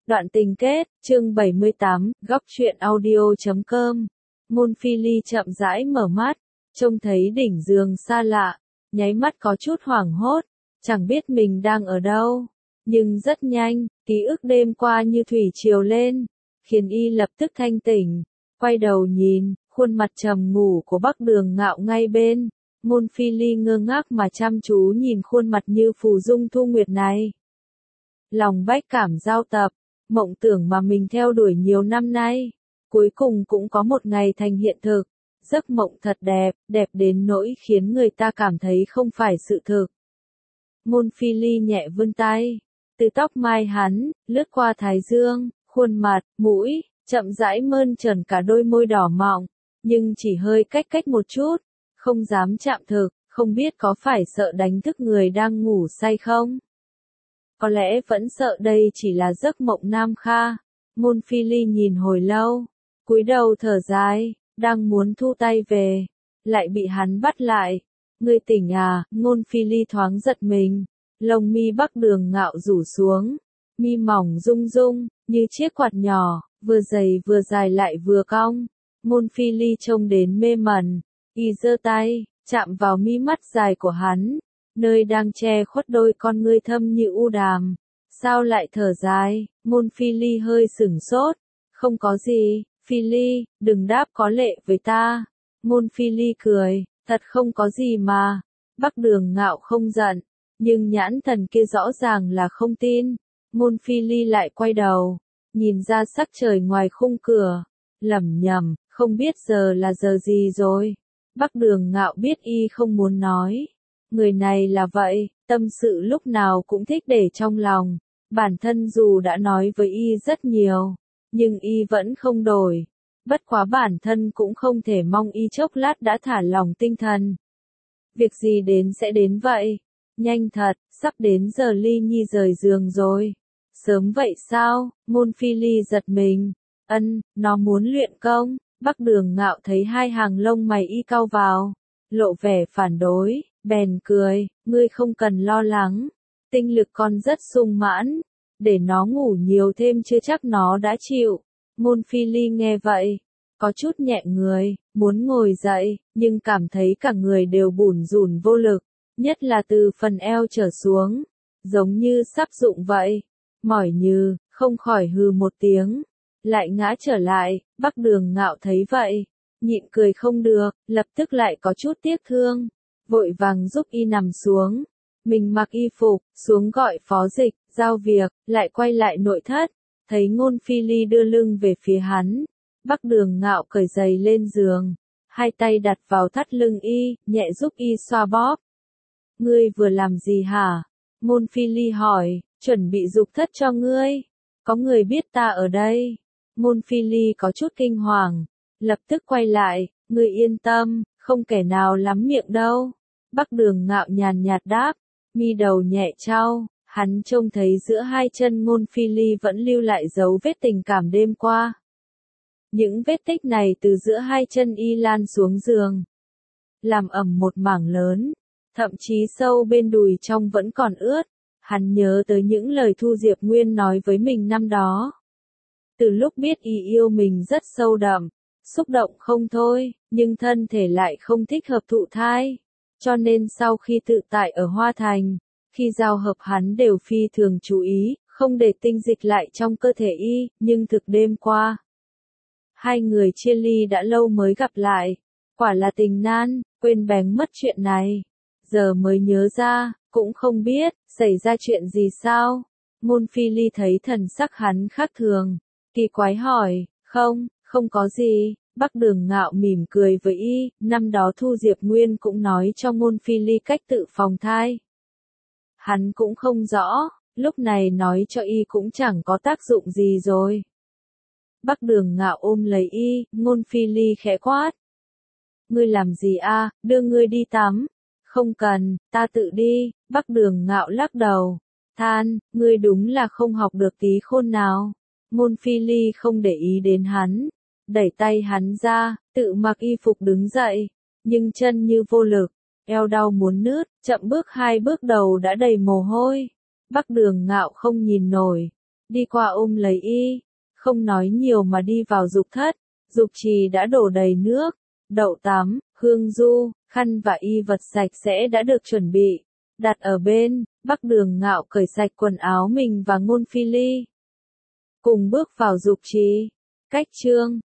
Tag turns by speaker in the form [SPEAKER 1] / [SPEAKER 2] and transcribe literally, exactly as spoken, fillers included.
[SPEAKER 1] Đoạn tình kết, chương bảy mươi tám, góc truyện audio chấm com. Môn Phi Ly chậm rãi mở mắt, trông thấy đỉnh giường xa lạ, nháy mắt có chút hoảng hốt, chẳng biết mình đang ở đâu. Nhưng rất nhanh, ký ức đêm qua như thủy triều lên, khiến y lập tức thanh tỉnh, quay đầu nhìn, khuôn mặt trầm ngủ của Bắc Đường Ngạo ngay bên. Môn Phi Ly ngơ ngác mà chăm chú nhìn khuôn mặt như phù dung thu nguyệt này. Lòng bách cảm giao tập, mộng tưởng mà mình theo đuổi nhiều năm nay, cuối cùng cũng có một ngày thành hiện thực. Giấc mộng thật đẹp, đẹp đến nỗi khiến người ta cảm thấy không phải sự thực. Môn Phi Ly nhẹ vươn tay, từ tóc mai hắn, lướt qua thái dương, khuôn mặt, mũi, chậm rãi mơn trởn cả đôi môi đỏ mọng, nhưng chỉ hơi cách cách một chút, không dám chạm thực, không biết có phải sợ đánh thức người đang ngủ say không? Có lẽ vẫn sợ đây chỉ là giấc mộng nam kha. Môn Phi Ly nhìn hồi lâu, cúi đầu thở dài, đang muốn thu tay về, lại bị hắn bắt lại. Ngươi tỉnh à? Môn Phi Ly thoáng giật mình, lông mi Bắc Đường Ngạo rủ xuống, mi mỏng rung rung, như chiếc quạt nhỏ, vừa dày vừa dài lại vừa cong. Môn Phi Ly trông đến mê mẩn, y giơ tay, chạm vào mi mắt dài của hắn, nơi đang che khuất đôi con ngươi thâm như u đàm. Sao lại thở dài? Môn Phi Ly hơi sửng sốt. Không có gì, Phi Ly, đừng đáp có lệ với ta. Môn Phi Ly cười, thật không có gì mà. Bắc Đường Ngạo không giận, nhưng nhãn thần kia rõ ràng là không tin. Môn Phi Ly lại quay đầu, nhìn ra sắc trời ngoài khung cửa, lẩm nhẩm, không biết giờ là giờ gì rồi. Bắc Đường Ngạo biết y không muốn nói. Người này là vậy, tâm sự lúc nào cũng thích để trong lòng. Bản thân dù đã nói với y rất nhiều, nhưng y vẫn không đổi. Bất quá bản thân cũng không thể mong y chốc lát đã thả lòng tinh thần. Việc gì đến sẽ đến vậy. Nhanh thật, sắp đến giờ Ly Nhi rời giường rồi. Sớm vậy sao? Môn Phi Ly giật mình. Ân, nó muốn luyện công. Bắc Đường Ngạo thấy hai hàng lông mày y cau vào, lộ vẻ phản đối, bèn cười, ngươi không cần lo lắng. Tinh lực con rất sung mãn, để nó ngủ nhiều thêm chưa chắc nó đã chịu. Môn Phi Ly nghe vậy, có chút nhẹ người, muốn ngồi dậy, nhưng cảm thấy cả người đều bủn rủn vô lực, nhất là từ phần eo trở xuống, giống như sắp rụng vậy. Mỏi như, không khỏi hừ một tiếng, lại ngã trở lại. Bắc Đường Ngạo thấy vậy, nhịn cười không được, lập tức lại có chút tiếc thương, vội vàng giúp y nằm xuống. Mình mặc y phục, xuống gọi phó dịch, giao việc, lại quay lại nội thất, thấy Môn Phi Ly đưa lưng về phía hắn. Bắc Đường Ngạo cởi giày lên giường, hai tay đặt vào thắt lưng y, nhẹ giúp y xoa bóp. Ngươi vừa làm gì hả? Môn Phi Ly hỏi, chuẩn bị dục thất cho ngươi. Có người biết ta ở đây. Môn Phi Ly có chút kinh hoàng, lập tức quay lại, ngươi yên tâm, không kẻ nào lắm miệng đâu. Bắc Đường Ngạo nhàn nhạt đáp, mi đầu nhẹ trao, hắn trông thấy giữa hai chân Môn Phi Ly vẫn lưu lại dấu vết tình cảm đêm qua. Những vết tích này từ giữa hai chân y lan xuống giường, làm ẩm một mảng lớn, thậm chí sâu bên đùi trong vẫn còn ướt. Hắn nhớ tới những lời Thu Diệp Nguyên nói với mình năm đó. Từ lúc biết y yêu mình rất sâu đậm, xúc động không thôi, nhưng thân thể lại không thích hợp thụ thai. Cho nên sau khi tự tại ở Hoa Thành, khi giao hợp hắn đều phi thường chú ý, không để tinh dịch lại trong cơ thể y, nhưng thực đêm qua. Hai người chia ly đã lâu mới gặp lại, quả là tình nan, quên bén mất chuyện này. Giờ mới nhớ ra, cũng không biết, xảy ra chuyện gì sao. Môn Phi Ly thấy thần sắc hắn khác thường, kỳ quái hỏi, không, không có gì. Bắc Đường Ngạo mỉm cười với y, năm đó Thu Diệp Nguyên cũng nói cho Môn Phi Ly cách tự phòng thai. Hắn cũng không rõ, lúc này nói cho y cũng chẳng có tác dụng gì rồi. Bắc Đường Ngạo ôm lấy y, Môn Phi Ly khẽ quát. Ngươi làm gì a? Đưa ngươi đi tắm. Không cần, ta tự đi. Bắc Đường Ngạo lắc đầu, than, ngươi đúng là không học được tí khôn nào. Môn Phi Ly không để ý đến hắn, đẩy tay hắn ra, tự mặc y phục đứng dậy, nhưng chân như vô lực, eo đau muốn nứt, chậm bước hai bước đầu đã đầy mồ hôi. Bắc Đường Ngạo không nhìn nổi, đi qua ôm lấy y, không nói nhiều mà đi vào dục thất. Dục trì đã đổ đầy nước, đậu tắm, hương du, khăn và y vật sạch sẽ đã được chuẩn bị, đặt ở bên. Bắc Đường Ngạo cởi sạch quần áo mình và Ngôn Phi Ly, cùng bước vào dục trì. Cách chương